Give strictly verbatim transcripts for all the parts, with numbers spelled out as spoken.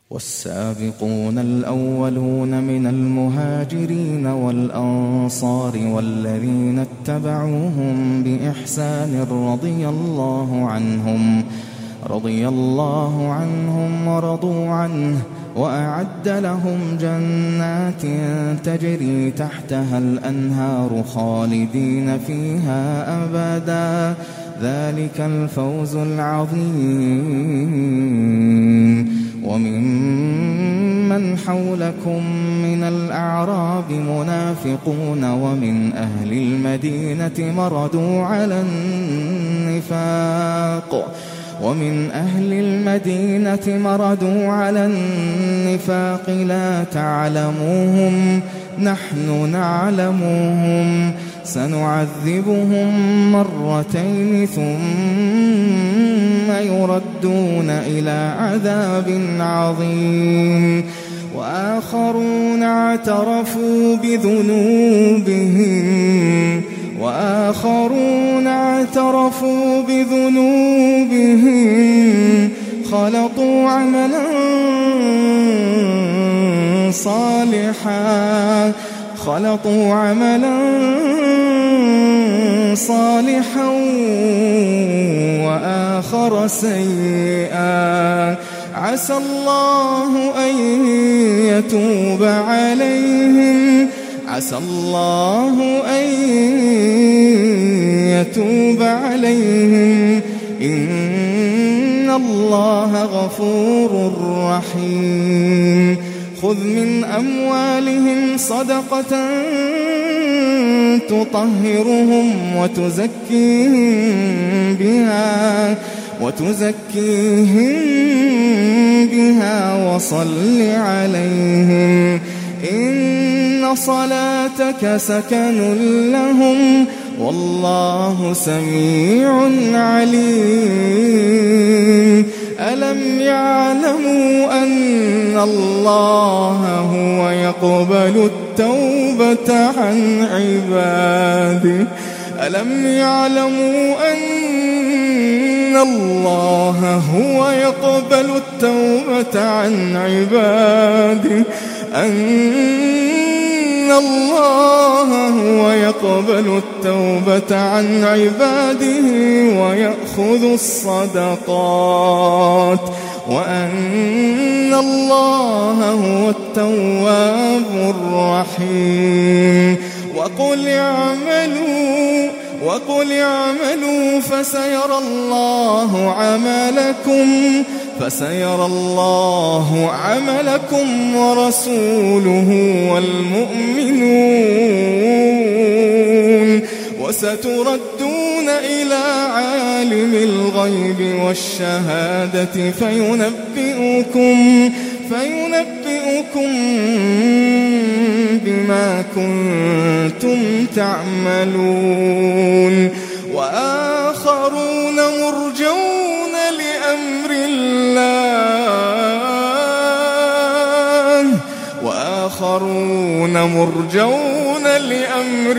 والسابقون الأولون من المهاجرين والأنصار والذين اتبعوهم بإحسان رضي الله عنهم رضي الله عنهم ورضوا عنه وأعد لهم جنات تجري تحتها الأنهار خالدين فيها أبدا ذلك الفوز العظيم. وممن حولكم من الأعراب منافقون ومن أهل المدينة مردوا على النفاق ومن أهل المدينة مردوا على النفاق لا تعلموهم نحن نعلمهم سنعذبهم مرتين ثم يردون إلى عذاب عظيم. وآخرون اعترفوا بذنوبهم وآخرون اعترفوا بذنوبهم خلطوا عملا صالحا خلطوا عملا صالحا وآخر سيئا عسى الله أن يتوب عليهم عسى الله أن يتوب عليهم إن الله غفور رحيم. خذ من أموالهم صدقة تطهرهم وتزكيهم بها وتزكيهم بها وصل عليهم إن صلاتك سكن لهم والله سميع عليم. ألم يعلموا أن الله هو يقبل التوبة عن عباده ألم يعلموا أن الله هو يقبل التوبة عن عباده أن الله هو يقبل التوبة عن عباده ويأخذ الصدقات وأن الله هو التواب الرحيم. وقل اعملوا وقل اعملوا فسيرى الله عملكم فسيرى الله عملكم ورسوله والمؤمنون وستردون إلى عالم الغيب والشهادة فينبئكم فينبئكم بما كنتم تعملون. وآخرون مرجون لأمر الله وآخرون مرجون لأمر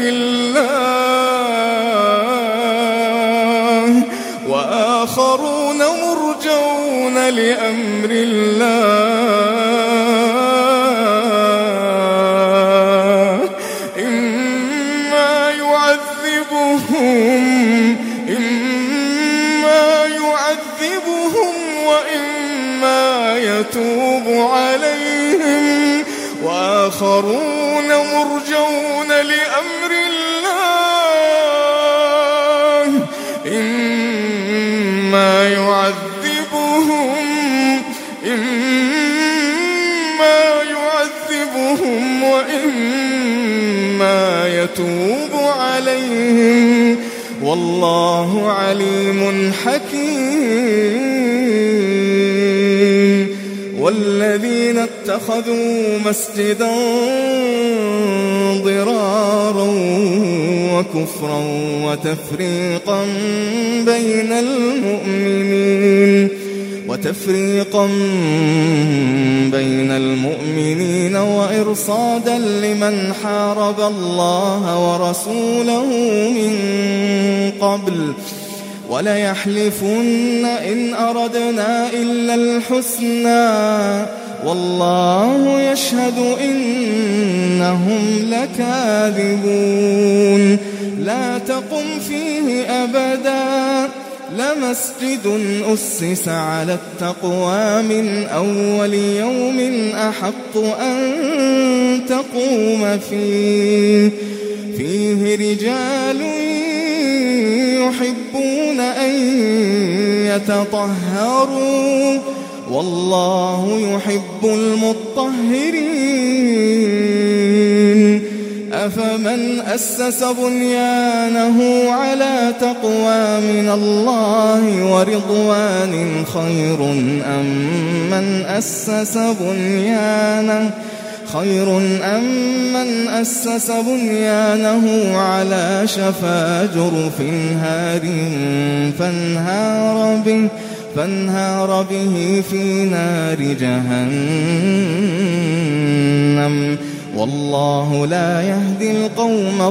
الله وآخرون مرجون لأمر الله إما يعذبهم إما يعذبهم وإما يتوب عليهم وآخرون مرجون لأمر الله إما يعذبهم إما يعذبهم وإما يتوب عليهم والله عليم حكيم. والذين اتخذوا مسجدا ضرارا وكفرا وتفريقا بين المؤمنين وتفريقا بين المؤمنين وإرصادا لمن حارب الله ورسوله من قبل وليحلفن إن أردنا إلا الحسنى والله يشهد إنهم لكاذبون لا تقم فيه أبدا لمسجد أسس على التقوى من أول يوم أحق أن تقوم فيه فيه رجال يحبون أن يتطهروا والله يحب المطهرين أفمن أسس بنيانه على تقوى من الله ورضوان خير أم من أسس بنيانه خير أم من أسس بنيانه على شفا جرف هار فانهار به فانهار به في نار جهنم والله لا يهدي القوم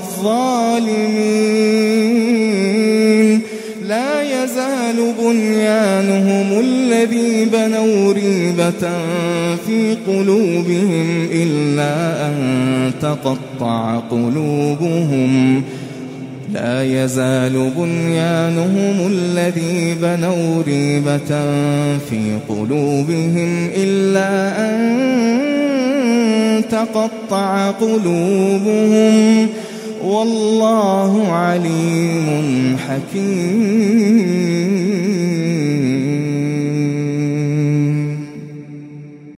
الظالمين لا يزال بنيانهم الذي بنوا ريبة في قلوبهم إلا أن تقطع قلوبهم لا يزال بنيانهم الذي بنوا ريبة في قلوبهم إلا أن تقطع قلوبهم والله عليم حكيم.